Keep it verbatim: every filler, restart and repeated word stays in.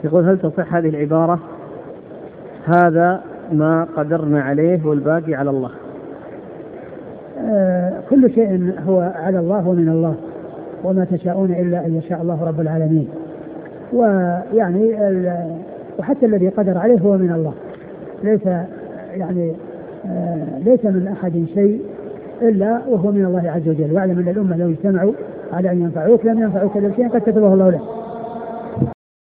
يقول هل تصح هذه العبارة هذا ما قدرنا عليه والباقي على الله؟ آه كل شيء هو على الله ومن الله، وما تشاءون إلا أن يشاء الله رب العالمين. ويعني وحتى الذي قدر عليه هو من الله، ليس يعني آه ليس من أحد شيء إلا وهو من الله عز وجل. واعلم أن الأمة لو اجتمعوا على أن ينفعوك لم ينفعوك إلا بشيء قد كتبه الله له.